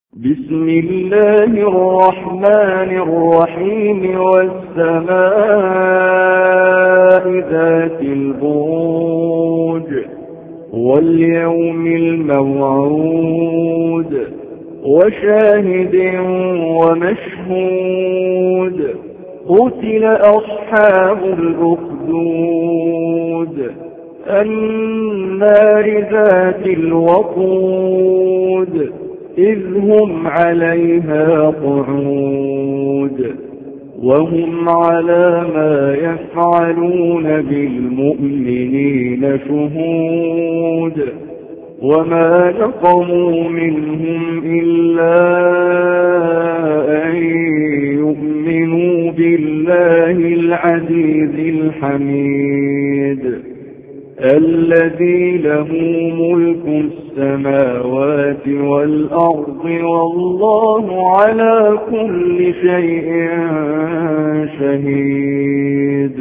بسم الله الرحمن الرحيم والسماء ذات البروج واليوم الموعود وشاهد ومشهود قتل أصحاب الأخدود النار ذات الوقود إذ هم عليها قعود وهم على ما يفعلون بالمؤمنين شهود وما نقموا منهم إلا أن يؤمنوا بالله العزيز الحميد الذي له ملك السماوات والأرض والله على كل شيء شهيد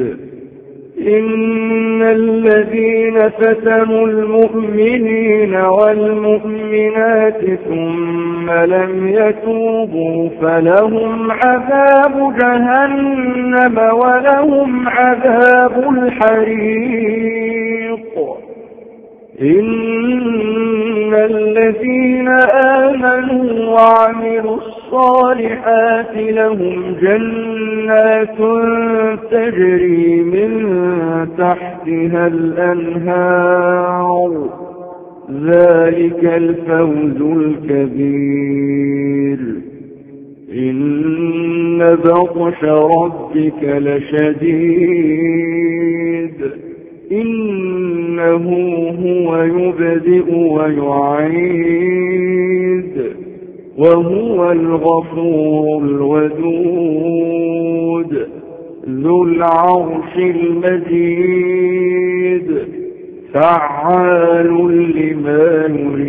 إن الذين فتنوا المؤمنين والمؤمنات ثم لم يتوبوا فلهم عذاب جهنم ولهم عذاب الحريق إن الذين آمنوا وعملوا الصالحات لهم جنات تجري من تحتها الأنهار ذلك الفوز الكبير إن بطش ربك لشديد إنه هو يبدئ ويعيد وهو الغفور الودود ذو العرش المجيد فعال لما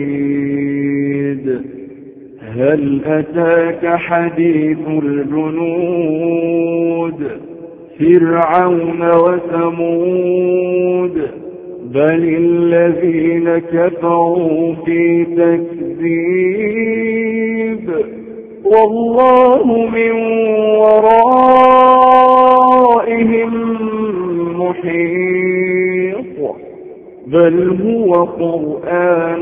يريد هل أتاك حديث الجنود فرعون وثمود بل الذين كفروا في تكذيب والله من ورائهم محيط بل هو قرآن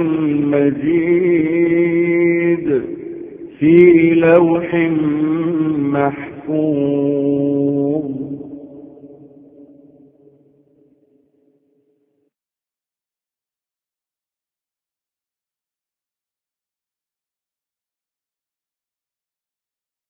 مجيد في لوح محفوظ